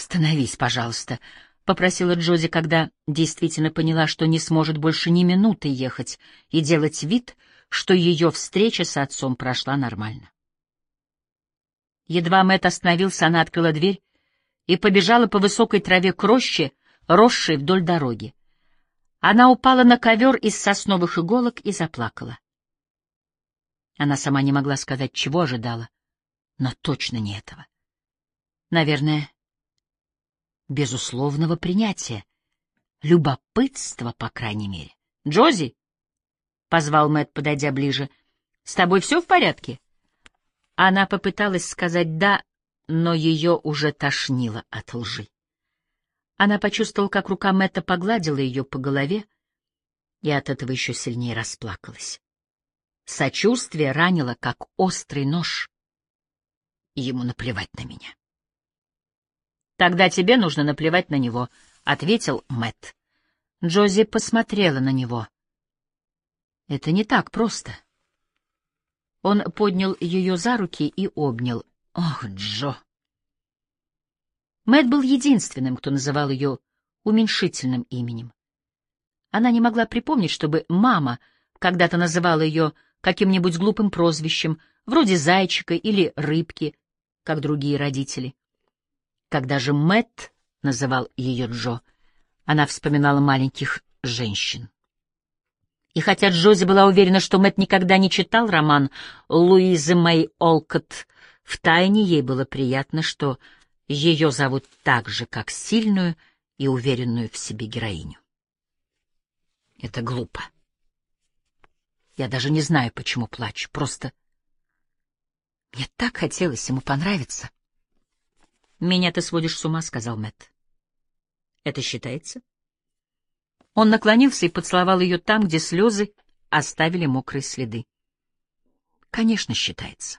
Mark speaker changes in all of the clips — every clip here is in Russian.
Speaker 1: «Остановись, пожалуйста», — попросила Джози, когда действительно поняла, что не сможет больше ни минуты ехать и делать вид, что ее встреча с отцом прошла нормально. Едва Мэтт остановился, она открыла дверь и побежала по высокой траве к роще, росшей вдоль дороги. Она упала на ковер из сосновых иголок и заплакала. Она сама не могла сказать, чего ожидала, но точно не этого. Наверное, безусловного принятия, любопытства, по крайней мере. «Джози!» — позвал Мэтт, подойдя ближе. «С тобой все в порядке?» Она попыталась сказать «да», но ее уже тошнило от лжи. Она почувствовала, как рука Мэтта погладила ее по голове, и от этого еще сильнее расплакалась. Сочувствие ранило, как острый нож. Ему наплевать на меня. «Тогда тебе нужно наплевать на него», — ответил Мэтт. Джози посмотрела на него. «Это не так просто». Он поднял ее за руки и обнял. «Ох, Джо!» Мэтт был единственным, кто называл ее уменьшительным именем. Она не могла припомнить, чтобы мама когда-то называла ее каким-нибудь глупым прозвищем, вроде «зайчика» или «рыбки», как другие родители. Когда же Мэтт называл ее Джо, она вспоминала маленьких женщин. И хотя Джози была уверена, что Мэтт никогда не читал роман Луизы Мэй Олкотт, втайне ей было приятно, что ее зовут так же, как сильную и уверенную в себе героиню. Это глупо. Я даже не знаю, почему плачу. Просто мне так хотелось ему понравиться. «Меня ты сводишь с ума», — сказал Мэтт. «Это считается?» Он наклонился и поцеловал ее там, где слезы оставили мокрые следы. «Конечно, считается».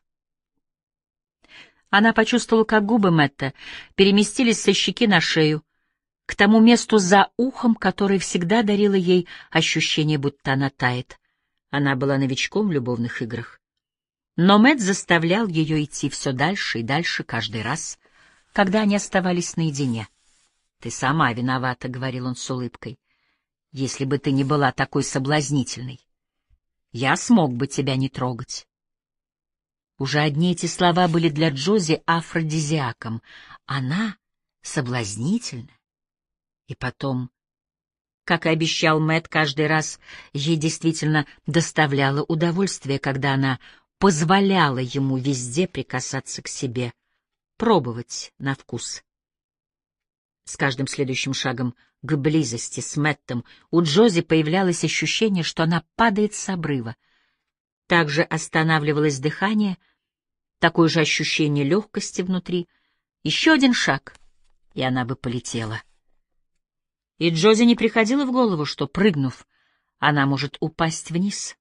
Speaker 1: Она почувствовала, как губы Мэтта переместились со щеки на шею, к тому месту за ухом, которое всегда дарило ей ощущение, будто она тает. Она была новичком в любовных играх. Но Мэтт заставлял ее идти все дальше и дальше каждый раз, когда они оставались наедине. «Ты сама виновата», — говорил он с улыбкой. «Если бы ты не была такой соблазнительной, я смог бы тебя не трогать». Уже одни эти слова были для Джози афродизиаком. Она соблазнительна. И потом, как и обещал Мэтт, каждый раз ей действительно доставляло удовольствие, когда она позволяла ему везде прикасаться к себе, пробовать на вкус. С каждым следующим шагом к близости с Мэттом у Джози появлялось ощущение, что она падает с обрыва. Также останавливалось дыхание, такое же ощущение легкости внутри. Еще один шаг, и она бы полетела. И Джози не приходило в голову, что, прыгнув, она может упасть вниз.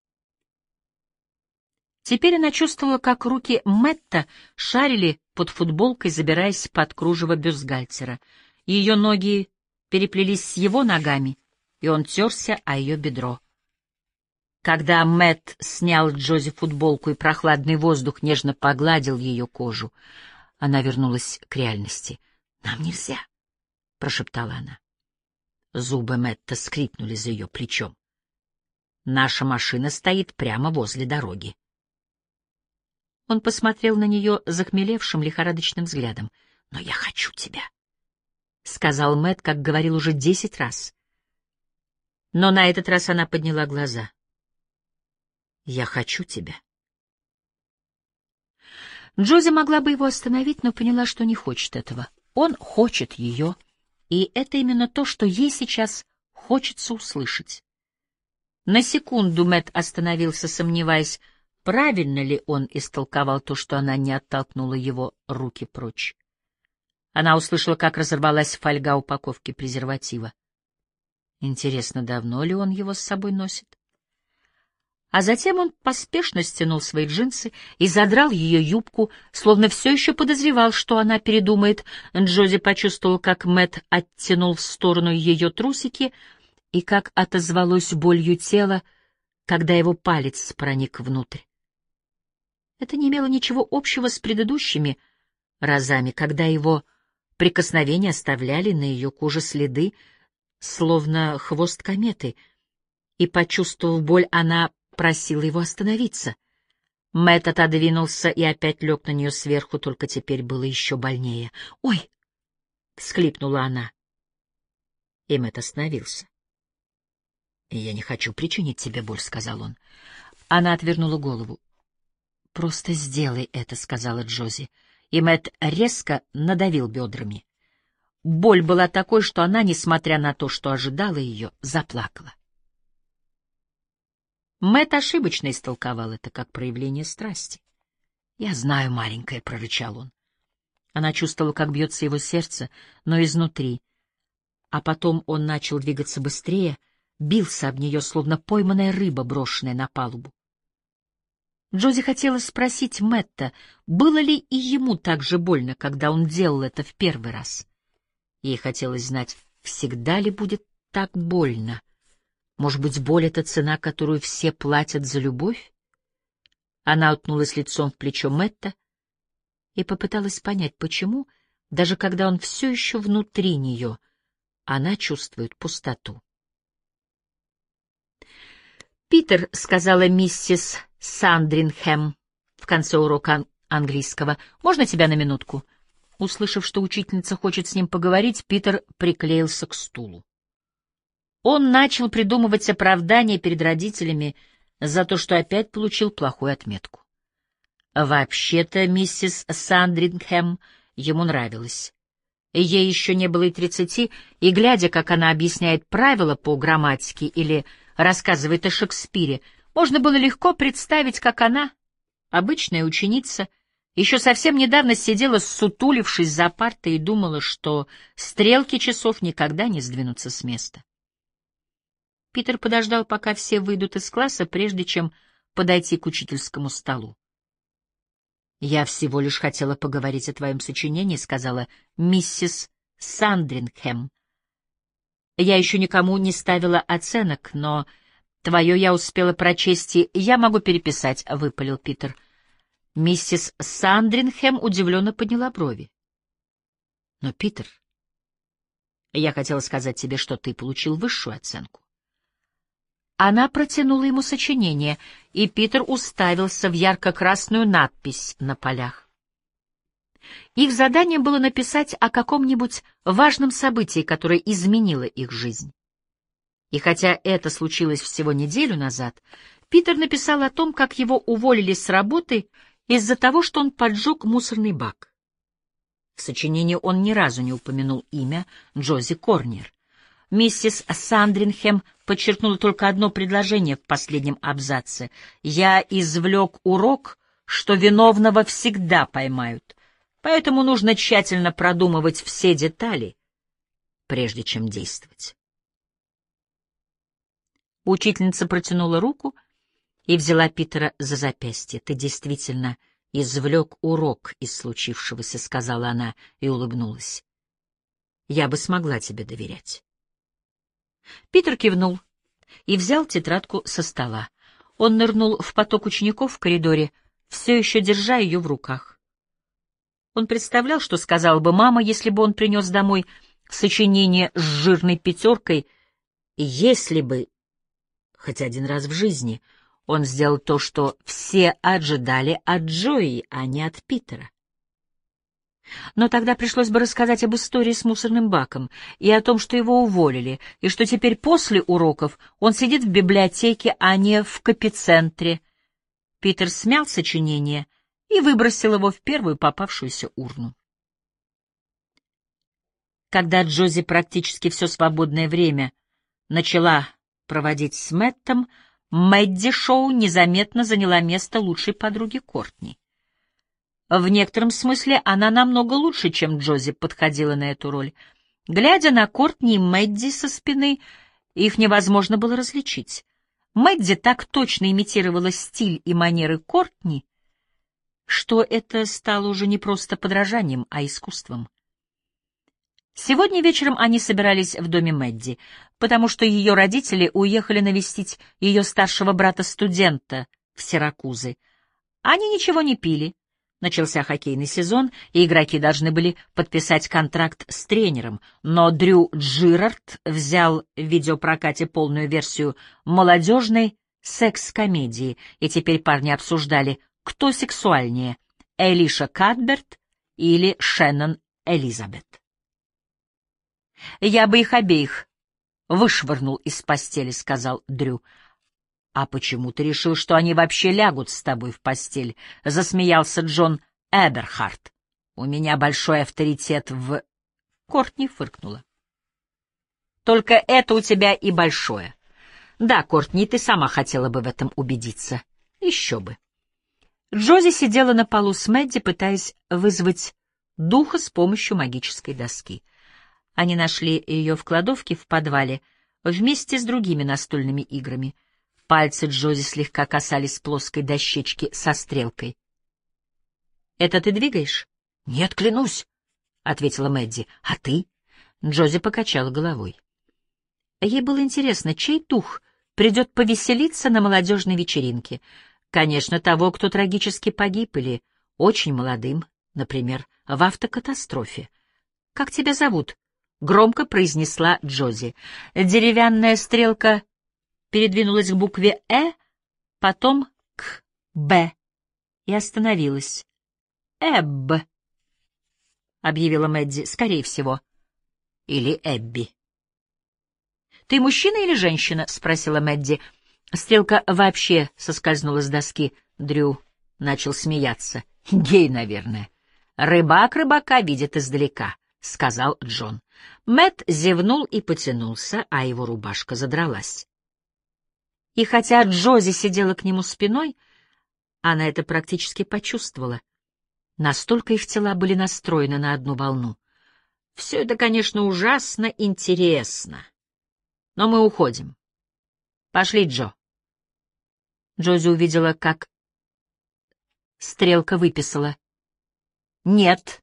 Speaker 1: Теперь она чувствовала, как руки Мэтта шарили под футболкой, забираясь под кружево бюстгальтера. Ее ноги переплелись с его ногами, и он терся о ее бедро. Когда Мэтт снял Джози футболку и прохладный воздух нежно погладил ее кожу, она вернулась к реальности. «Нам нельзя», — прошептала она. Зубы Мэтта скрипнули за ее плечом. «Наша машина стоит прямо возле дороги». Он посмотрел на нее захмелевшим лихорадочным взглядом. «Но я хочу тебя», — сказал Мэтт, как говорил уже 10 раз. Но на этот раз она подняла глаза. «Я хочу тебя». Джози могла бы его остановить, но поняла, что не хочет этого. Он хочет ее, и это именно то, что ей сейчас хочется услышать. На секунду Мэтт остановился, сомневаясь, правильно ли он истолковал то, что она не оттолкнула его руки прочь. Она услышала, как разорвалась фольга упаковки презерватива. Интересно, давно ли он его с собой носит? А затем он поспешно стянул свои джинсы и задрал ее юбку, словно все еще подозревал, что она передумает. Джози почувствовал, как Мэтт оттянул в сторону ее трусики и как отозвалось болью тело, когда его палец проник внутрь. Это не имело ничего общего с предыдущими разами, когда его Прикосновения оставляли на ее коже следы, словно хвост кометы, и, почувствовав боль, она просила его остановиться. Мэтт отодвинулся и опять лег на нее сверху, только теперь было еще больнее. «Ой!» — всхлипнула она. И Мэтт остановился. «Я не хочу причинить тебе боль», — сказал он. Она отвернула голову. «Просто сделай это», — сказала Джози. И Мэтт резко надавил бедрами. Боль была такой, что она, несмотря на то, что ожидала ее, заплакала. Мэтт ошибочно истолковал это как проявление страсти. «Я знаю, маленькая», — прорычал он. Она чувствовала, как бьется его сердце, но изнутри. А потом он начал двигаться быстрее, бился об нее, словно пойманная рыба, брошенная на палубу. Джози хотела спросить Мэтта, было ли и ему так же больно, когда он делал это в первый раз. Ей хотелось знать, всегда ли будет так больно. Может быть, боль — это цена, которую все платят за любовь? Она уткнулась лицом в плечо Мэтта и попыталась понять, почему, даже когда он все еще внутри нее, она чувствует пустоту. «Питер», — сказала миссис Сандринхэм в конце урока английского, — «можно тебя на минутку?» Услышав, что учительница хочет с ним поговорить, Питер приклеился к стулу. Он начал придумывать оправдание перед родителями за то, что опять получил плохую отметку. Вообще-то миссис Сандринхэм ему нравилась. Ей еще не было и 30, и, глядя, как она объясняет правила по грамматике или рассказывает о Шекспире, можно было легко представить, как она, обычная ученица, еще совсем недавно сидела, ссутулившись за партой, и думала, что стрелки часов никогда не сдвинутся с места. Питер подождал, пока все выйдут из класса, прежде чем подойти к учительскому столу. «Я всего лишь хотела поговорить о твоем сочинении», — сказала миссис Сандринхэм. «Я еще никому не ставила оценок, но твое я успела прочесть, и я могу переписать», — выпалил Питер. Миссис Сандринхэм удивленно подняла брови. «Но, Питер, я хотела сказать тебе, что ты получил высшую оценку». Она протянула ему сочинение, и Питер уставился в ярко-красную надпись на полях. Их заданием было написать о каком-нибудь важном событии, которое изменило их жизнь. И хотя это случилось всего неделю назад, Питер написал о том, как его уволили с работы из-за того, что он поджег мусорный бак. В сочинении он ни разу не упомянул имя Джози Корнер. Миссис Сандринхэм подчеркнула только одно предложение в последнем абзаце. «Я извлек урок, что виновного всегда поймают, поэтому нужно тщательно продумывать все детали, прежде чем действовать». Учительница протянула руку и взяла Питера за запястье. «Ты действительно извлек урок из случившегося», — сказала она и улыбнулась. «Я бы смогла тебе доверять». Питер кивнул и взял тетрадку со стола. Он нырнул в поток учеников в коридоре, все еще держа ее в руках. Он представлял, что сказала бы мама, если бы он принес домой сочинение с жирной пятеркой, если бы, хоть один раз в жизни, он сделал то, что все ожидали от Джои, а не от Питера. Но тогда пришлось бы рассказать об истории с мусорным баком и о том, что его уволили, и что теперь после уроков он сидит в библиотеке, а не в копицентре. Питер смял сочинение и выбросил его в первую попавшуюся урну. Когда Джози практически все свободное время начала проводить с Мэттом, Мэдди Шоу незаметно заняла место лучшей подруги Кортни. В некотором смысле она намного лучше, чем Джози, подходила на эту роль. Глядя на Кортни и Мэдди со спины, их невозможно было различить. Мэдди так точно имитировала стиль и манеры Кортни, что это стало уже не просто подражанием, а искусством. Сегодня вечером они собирались в доме Мэдди, потому что ее родители уехали навестить ее старшего брата-студента в Сиракузы. Они ничего не пили, Начался хоккейный сезон, и игроки должны были подписать контракт с тренером, но Дрю Джирард взял в видеопрокате полную версию молодежной секс-комедии, и теперь парни обсуждали, кто сексуальнее — Элиша Кадберт или Шеннон Элизабет. «Я бы их обеих вышвырнул из постели», — сказал Дрю. «А почему ты решил, что они вообще лягут с тобой в постель?» — засмеялся Джон Эберхарт. «У меня большой авторитет в...» Кортни фыркнула. «Только это у тебя и большое. Да, Кортни, ты сама хотела бы в этом убедиться. Еще бы». Джози сидела на полу с Мэдди, пытаясь вызвать духа с помощью магической доски. Они нашли ее в кладовке в подвале вместе с другими настольными играми. Пальцы Джози слегка касались плоской дощечки со стрелкой. «Это ты двигаешь?» «Нет, клянусь», — ответила Мэдди. «А ты?» Джози покачала головой. Ей было интересно, чей дух придет повеселиться на молодежной вечеринке. Конечно, того, кто трагически погиб или очень молодым, например, в автокатастрофе. «Как тебя зовут?» — громко произнесла Джози. Деревянная стрелка передвинулась к букве «Э», потом к «Б» и остановилась. «Эбб», — объявила Мэдди, — «скорее всего». Или Эбби. «Ты мужчина или женщина?» — спросила Мэдди. Стрелка вообще соскользнула с доски. Дрю начал смеяться. «Гей, наверное. Рыбак рыбака видит издалека», — сказал Джон. Мэтт зевнул и потянулся, а его рубашка задралась. И хотя Джози сидела к нему спиной, она это практически почувствовала. Настолько их тела были настроены на одну волну. «Все это, конечно, ужасно интересно. Но мы уходим. Пошли, Джо». Джози увидела, как стрелка выписала. «Нет».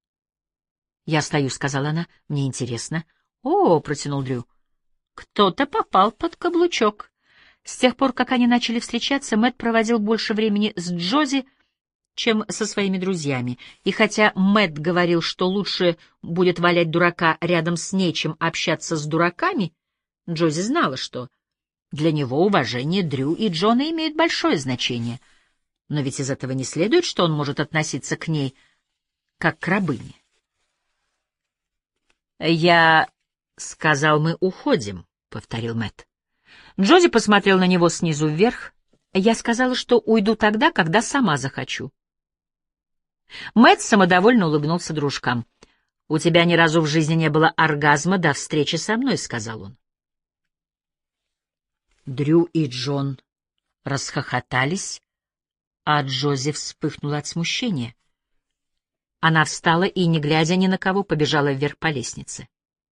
Speaker 1: «Я стою», — сказала она. «Мне интересно». «О», — протянул Дрю, — «кто-то попал под каблучок». С тех пор, как они начали встречаться, Мэтт проводил больше времени с Джози, чем со своими друзьями. И хотя Мэтт говорил, что лучше будет валять дурака рядом с ней, чем общаться с дураками, Джози знала, что для него уважение Дрю и Джона имеют большое значение. Но ведь из этого не следует, что он может относиться к ней как к рабыне. «Я сказал, мы уходим», — повторил Мэтт. Джози посмотрел на него снизу вверх. «Я сказала, что уйду тогда, когда сама захочу». Мэтт самодовольно улыбнулся дружкам. «У тебя ни разу в жизни не было оргазма до встречи со мной», — сказал он. Дрю и Джон расхохотались, а Джози вспыхнула от смущения. Она встала и, не глядя ни на кого, побежала вверх по лестнице.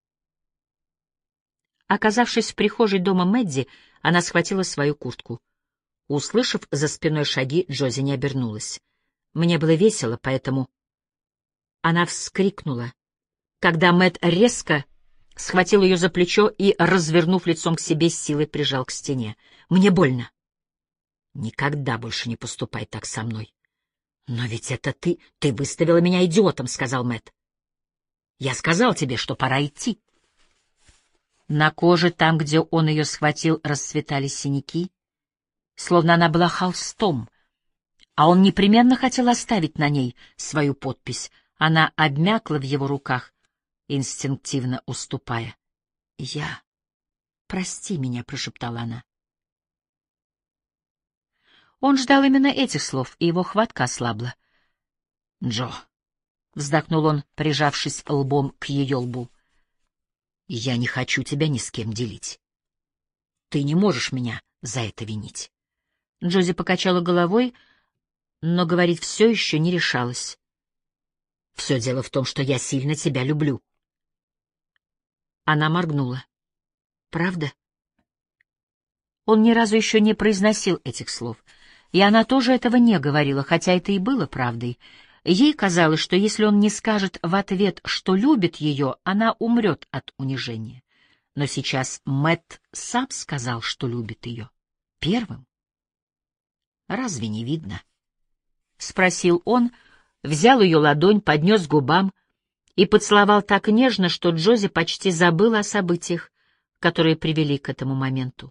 Speaker 1: Оказавшись в прихожей дома Мэдди, она схватила свою куртку. Услышав за спиной шаги, Джози не обернулась. Мне было весело, поэтому... Она вскрикнула, когда Мэтт резко схватил ее за плечо и, развернув лицом к себе, с силой прижал к стене. «Мне больно». «Никогда больше не поступай так со мной». «Но ведь это ты выставила меня идиотом», — сказал Мэтт. «Я сказал тебе, что пора идти». На коже, там, где он ее схватил, расцветали синяки, словно она была холстом, а он непременно хотел оставить на ней свою подпись. Она обмякла в его руках, инстинктивно уступая. «Я... Прости меня», — прошептала она. Он ждал именно этих слов, и его хватка ослабла. «Джо», — вздохнул он, прижавшись лбом к ее лбу, — «я не хочу тебя ни с кем делить. Ты не можешь меня за это винить». Джози покачала головой, но говорить все еще не решалась. «Все дело в том, что я сильно тебя люблю». Она моргнула. «Правда?» Он ни разу еще не произносил этих слов, и она тоже этого не говорила, хотя это и было правдой. Ей казалось, что если он не скажет в ответ, что любит ее, она умрет от унижения. Но сейчас Мэтт сам сказал, что любит ее. Первым. «Разве не видно?» — спросил он, взял ее ладонь, поднес к губам и поцеловал так нежно, что Джози почти забыла о событиях, которые привели к этому моменту.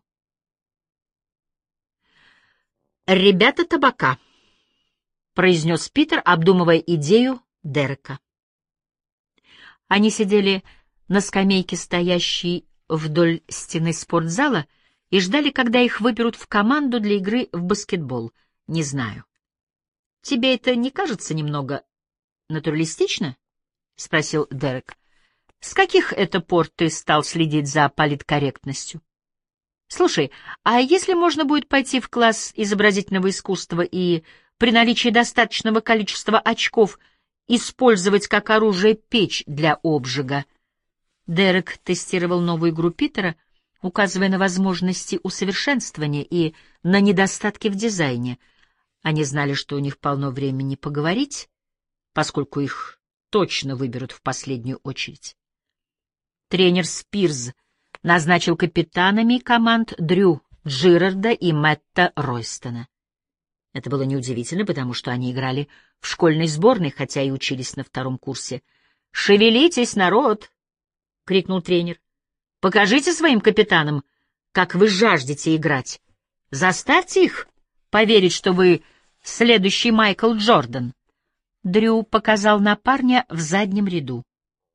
Speaker 1: «Ребята табака», — произнес Питер, обдумывая идею Дерека. Они сидели на скамейке, стоящей вдоль стены спортзала, и ждали, когда их выберут в команду для игры в баскетбол. Не знаю. Тебе это не кажется немного натуралистично? — спросил Дерек. — С каких это пор ты стал следить за политкорректностью? Слушай, а если можно будет пойти в класс изобразительного искусства и при наличии достаточного количества очков использовать как оружие печь для обжига? Дерек тестировал новую игру Питера, указывая на возможности усовершенствования и на недостатки в дизайне. Они знали, что у них полно времени поговорить, поскольку их точно выберут в последнюю очередь. Тренер Спирс назначил капитанами команд Дрю Джирарда и Мэтта Ройстона. Это было неудивительно, потому что они играли в школьной сборной, хотя и учились на втором курсе. «Шевелитесь, народ!» — крикнул тренер. «Покажите своим капитанам, как вы жаждете играть. Заставьте их поверить, что вы следующий Майкл Джордан». Дрю показал на парня в заднем ряду.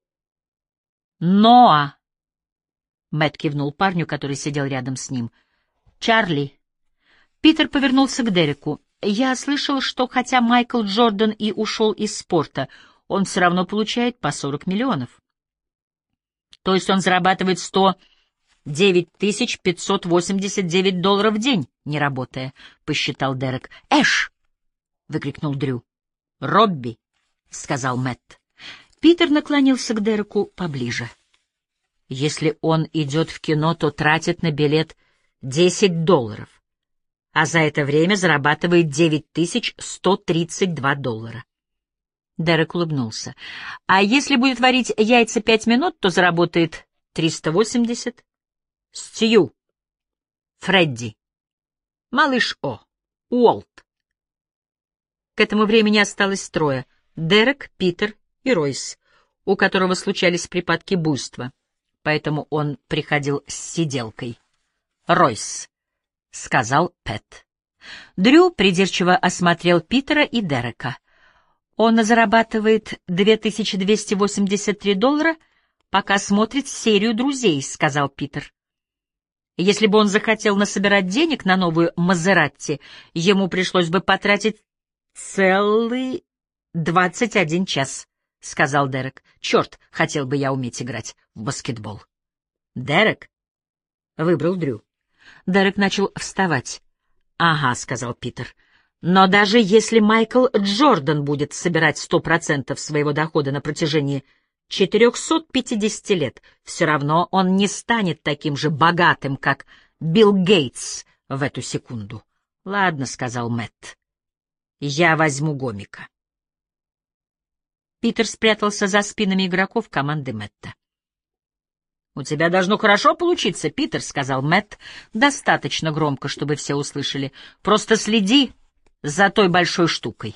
Speaker 1: «Ноа!» — Мэтт кивнул парню, который сидел рядом с ним. «Чарли!» Питер повернулся к Дереку. «Я слышал, что хотя Майкл Джордан и ушел из спорта, он все равно получает по 40 миллионов. То есть он зарабатывает 109 589 долларов в день, не работая», — посчитал Дерек. «Эш!» — выкрикнул Дрю. «Робби!» — сказал Мэтт. Питер наклонился к Дереку поближе. «Если он идет в кино, то тратит на билет $10, а за это время зарабатывает 9132 доллара». Дерек улыбнулся. «А если будет варить яйца 5 минут, то заработает 380. Стью, Фредди, малыш О, Уолт». К этому времени осталось трое — Дерек, Питер и Ройс, у которого случались припадки буйства, поэтому он приходил с сиделкой. «Ройс», — сказал Пэт. Дрю придирчиво осмотрел Питера и Дерека. «Он зарабатывает 2283 доллара, пока смотрит серию «Друзей», — сказал Питер. «Если бы он захотел насобирать денег на новую Мазератти, ему пришлось бы потратить целый 21 час», — сказал Дерек. «Черт, хотел бы я уметь играть в баскетбол». «Дерек?» — выбрал Дрю. Дерек начал вставать. «Ага», — сказал Питер. «Но даже если Майкл Джордан будет собирать 100% своего дохода на протяжении 450 лет, все равно он не станет таким же богатым, как Билл Гейтс в эту секунду». «Ладно», — сказал Мэтт. «Я возьму гомика». Питер спрятался за спинами игроков команды Мэтта. «У тебя должно хорошо получиться, Питер», — сказал Мэтт достаточно громко, чтобы все услышали. «Просто следи за той большой штукой».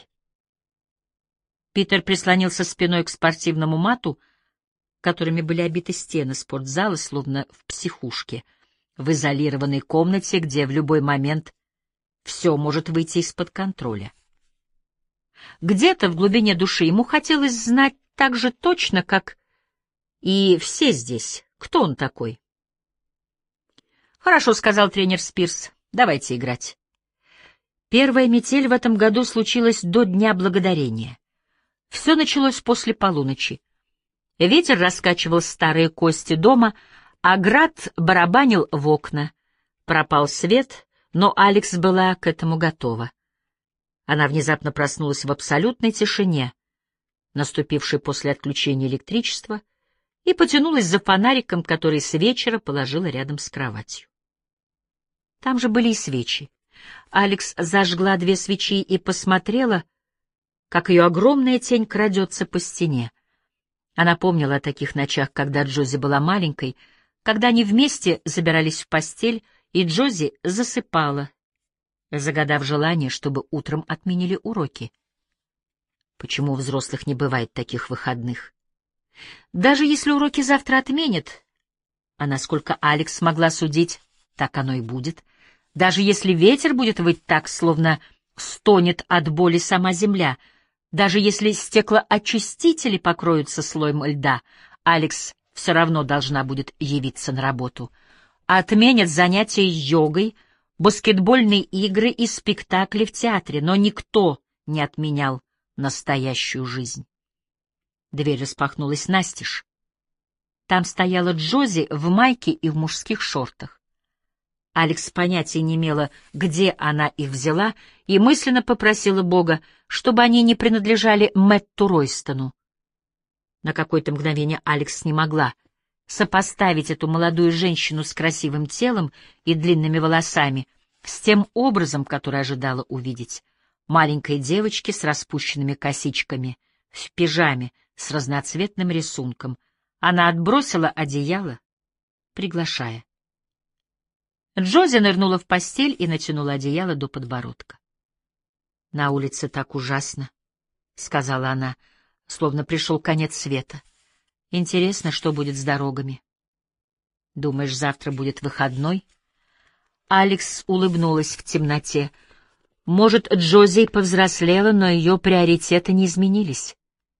Speaker 1: Питер прислонился спиной к спортивному мату, которыми были обиты стены спортзала, словно в психушке, в изолированной комнате, где в любой момент все может выйти из-под контроля. Где-то в глубине души ему хотелось знать так же точно, как и все здесь, кто он такой. «Хорошо», — сказал тренер Спирс, — «давайте играть». Первая метель в этом году случилась до Дня Благодарения. Все началось после полуночи. Ветер раскачивал старые кости дома, а град барабанил в окна. Пропал свет, но Алекс была к этому готова. Она внезапно проснулась в абсолютной тишине, наступившей после отключения электричества, и потянулась за фонариком, который с вечера положила рядом с кроватью. Там же были и свечи. Алекс зажгла 2 свечи и посмотрела, как ее огромная тень крадется по стене. Она помнила о таких ночах, когда Джози была маленькой, когда они вместе забирались в постель, и Джози засыпала, загадав желание, чтобы утром отменили уроки. Почему у взрослых не бывает таких выходных? Даже если уроки завтра отменят, а насколько Алекс смогла судить, так оно и будет. Даже если ветер будет выть так, словно стонет от боли сама земля, даже если стеклоочистители покроются слоем льда, Алекс все равно должна будет явиться на работу. Отменят занятия йогой, баскетбольные игры и спектакли в театре, но никто не отменял настоящую жизнь. Дверь распахнулась настежь. Там стояла Джози в майке и в мужских шортах. Алекс понятия не имела, где она их взяла, и мысленно попросила Бога, чтобы они не принадлежали Мэтту Ройстону. На какое-то мгновение Алекс не могла сопоставить эту молодую женщину с красивым телом и длинными волосами с тем образом, который ожидала увидеть. Маленькой девочки с распущенными косичками, в пижаме с разноцветным рисунком. Она отбросила одеяло, приглашая. Джози нырнула в постель и натянула одеяло до подбородка. «На улице так ужасно», — сказала она, словно пришел конец света. «Интересно, что будет с дорогами. Думаешь, завтра будет выходной?» Алекс улыбнулась в темноте. Может, Джози повзрослела, но ее приоритеты не изменились.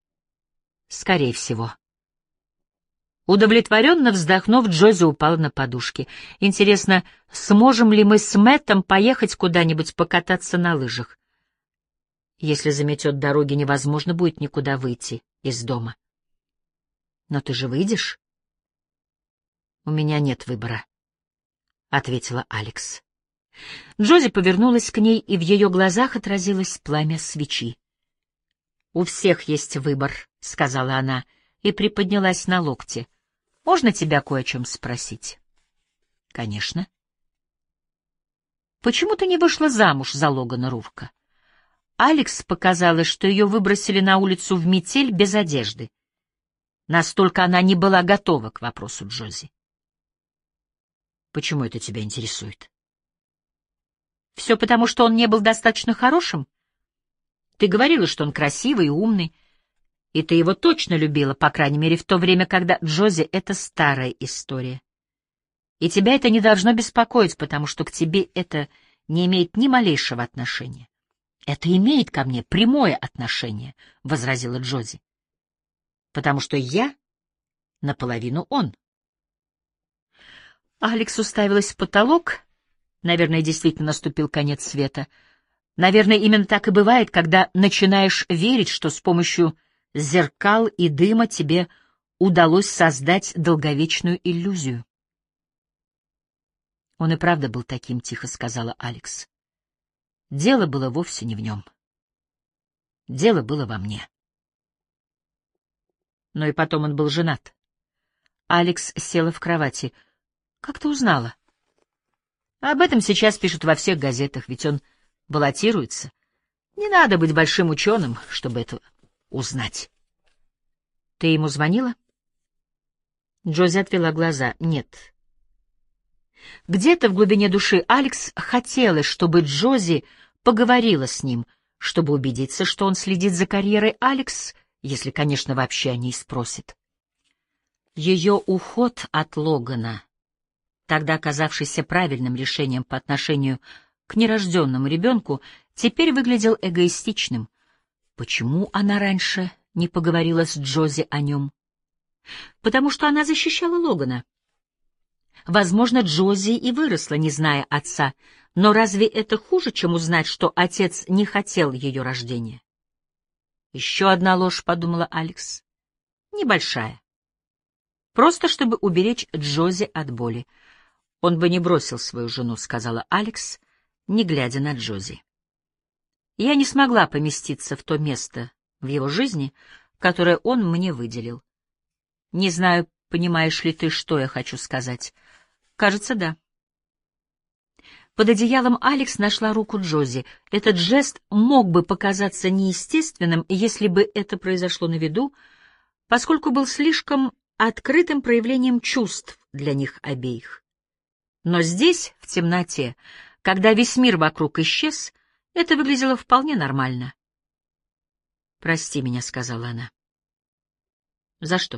Speaker 1: Скорее всего. Удовлетворенно вздохнув, Джози упала на подушки. Интересно, сможем ли мы с Мэттом поехать куда-нибудь покататься на лыжах? Если заметет дороги, невозможно будет никуда выйти из дома. Но ты же выйдешь? У меня нет выбора, — ответила Алекс. Джози повернулась к ней, и в ее глазах отразилось пламя свечи. «У всех есть выбор», — сказала она, и приподнялась на локте. «Можно тебя кое о чем спросить?» «Конечно». «Почему ты не вышла замуж за Логана Рувка?» Алекс показалось, что ее выбросили на улицу в метель без одежды. Настолько она не была готова к вопросу Джози. «Почему это тебя интересует?» «Все потому, что он не был достаточно хорошим? Ты говорила, что он красивый и умный, и ты его точно любила, по крайней мере, в то время, когда Джози — это старая история. И тебя это не должно беспокоить, потому что к тебе это не имеет ни малейшего отношения». «Это имеет ко мне прямое отношение», — возразила Джози, «потому что я наполовину он». Алекс уставилась в потолок. Наверное, действительно наступил конец света. Наверное, именно так и бывает, когда начинаешь верить, что с помощью зеркал и дыма тебе удалось создать долговечную иллюзию. «Он и правда был таким», — тихо сказала Алекс. «Дело было вовсе не в нем. Дело было во мне». Но и потом он был женат. Алекс села в кровати. «Как ты узнала?» «Об этом сейчас пишут во всех газетах, ведь он баллотируется. Не надо быть большим ученым, чтобы это узнать». «Ты ему звонила?» Джози отвела глаза. «Нет». Где-то в глубине души Алекс хотелось, чтобы Джози поговорила с ним, чтобы убедиться, что он следит за карьерой Алекс, если, конечно, вообще о ней спросит. Ее уход от Логана, тогда казавшийся правильным решением по отношению к нерожденному ребенку, теперь выглядел эгоистичным. Почему она раньше не поговорила с Джози о нем? Потому что она защищала Логана. Возможно, Джози и выросла, не зная отца, но разве это хуже, чем узнать, что отец не хотел ее рождения? «Еще одна ложь», — подумала Алекс. «Небольшая. Просто чтобы уберечь Джози от боли. Он бы не бросил свою жену», — сказала Алекс, не глядя на Джози. «Я не смогла поместиться в то место в его жизни, которое он мне выделил. Не знаю, понимаешь ли ты, что я хочу сказать. Кажется, да». Под одеялом Алекс нашла руку Джози. Этот жест мог бы показаться неестественным, если бы это произошло на виду, поскольку был слишком открытым проявлением чувств для них обеих. Но здесь, в темноте, когда весь мир вокруг исчез, это выглядело вполне нормально. «Прости меня», — сказала она. «За что?»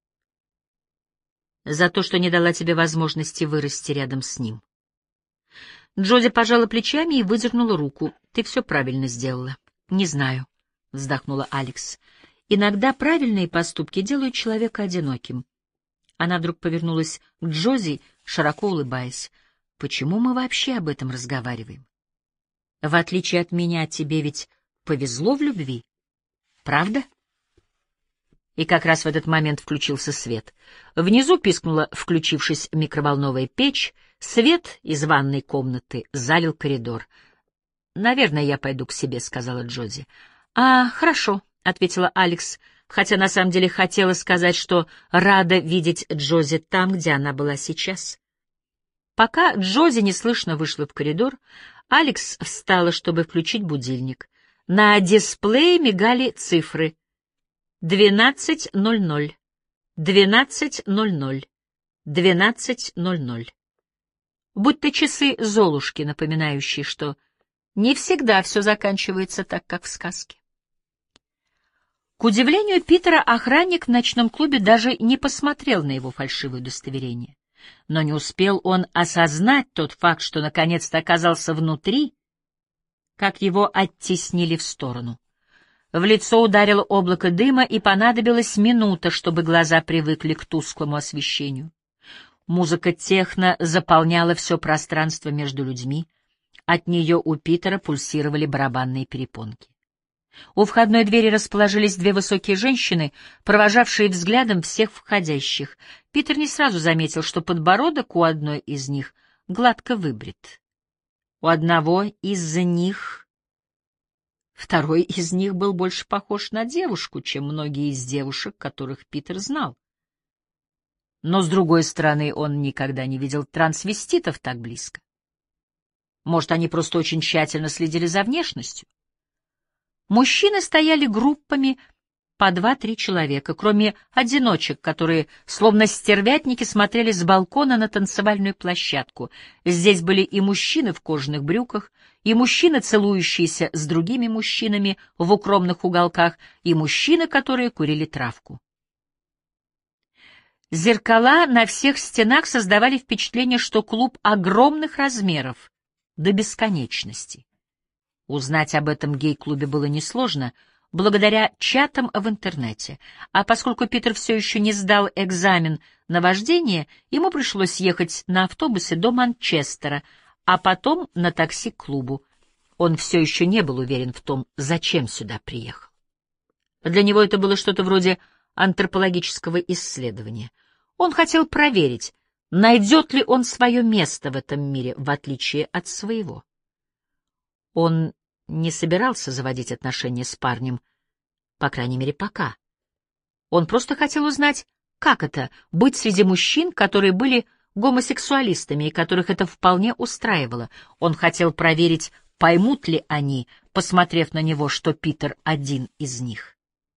Speaker 1: «За то, что не дала тебе возможности вырасти рядом с ним». Джози пожала плечами и выдернула руку. «Ты все правильно сделала». «Не знаю», — вздохнула Алекс. «Иногда правильные поступки делают человека одиноким». Она вдруг повернулась к Джози, широко улыбаясь. «Почему мы вообще об этом разговариваем? В отличие от меня, тебе ведь повезло в любви, правда?» И как раз в этот момент включился свет. Внизу пискнула, включившись, микроволновая печь. Свет из ванной комнаты залил коридор. «Наверное, я пойду к себе», — сказала Джози. «Хорошо», — ответила Алекс, хотя на самом деле хотела сказать, что рада видеть Джози там, где она была сейчас. Пока Джози неслышно вышла в коридор, Алекс встала, чтобы включить будильник. На дисплее мигали цифры. 12:00, 12:00, 12:00. Будто часы Золушки, напоминающие, что не всегда все заканчивается так, как в сказке. К удивлению Питера, охранник в ночном клубе даже не посмотрел на его фальшивое удостоверение. Но не успел он осознать тот факт, что наконец-то оказался внутри, как его оттеснили в сторону. В лицо ударило облако дыма, и понадобилась минута, чтобы глаза привыкли к тусклому освещению. Музыка техно заполняла все пространство между людьми. От нее у Питера пульсировали барабанные перепонки. У входной двери расположились две высокие женщины, провожавшие взглядом всех входящих. Питер не сразу заметил, что подбородок у одной из них гладко выбрит. У одного из них... Второй из них был больше похож на девушку, чем многие из девушек, которых Питер знал. Но, с другой стороны, он никогда не видел трансвеститов так близко. Может, они просто очень тщательно следили за внешностью? Мужчины стояли группами по 2-3 человека, кроме одиночек, которые, словно стервятники, смотрели с балкона на танцевальную площадку. Здесь были и мужчины в кожаных брюках, и мужчины, целующиеся с другими мужчинами в укромных уголках, и мужчины, которые курили травку. Зеркала на всех стенах создавали впечатление, что клуб огромных размеров, до бесконечности. Узнать об этом гей-клубе было несложно, благодаря чатам в интернете, а поскольку Питер все еще не сдал экзамен на вождение, ему пришлось ехать на автобусе до Манчестера, а потом на такси к клубу. Он все еще не был уверен в том, зачем сюда приехал. Для него это было что-то вроде антропологического исследования. Он хотел проверить, найдет ли он свое место в этом мире, в отличие от своего. Он не собирался заводить отношения с парнем, по крайней мере, пока. Он просто хотел узнать, как это — быть среди мужчин, которые были гомосексуалистами и которых это вполне устраивало. Он хотел проверить, поймут ли они, посмотрев на него, что Питер один из них.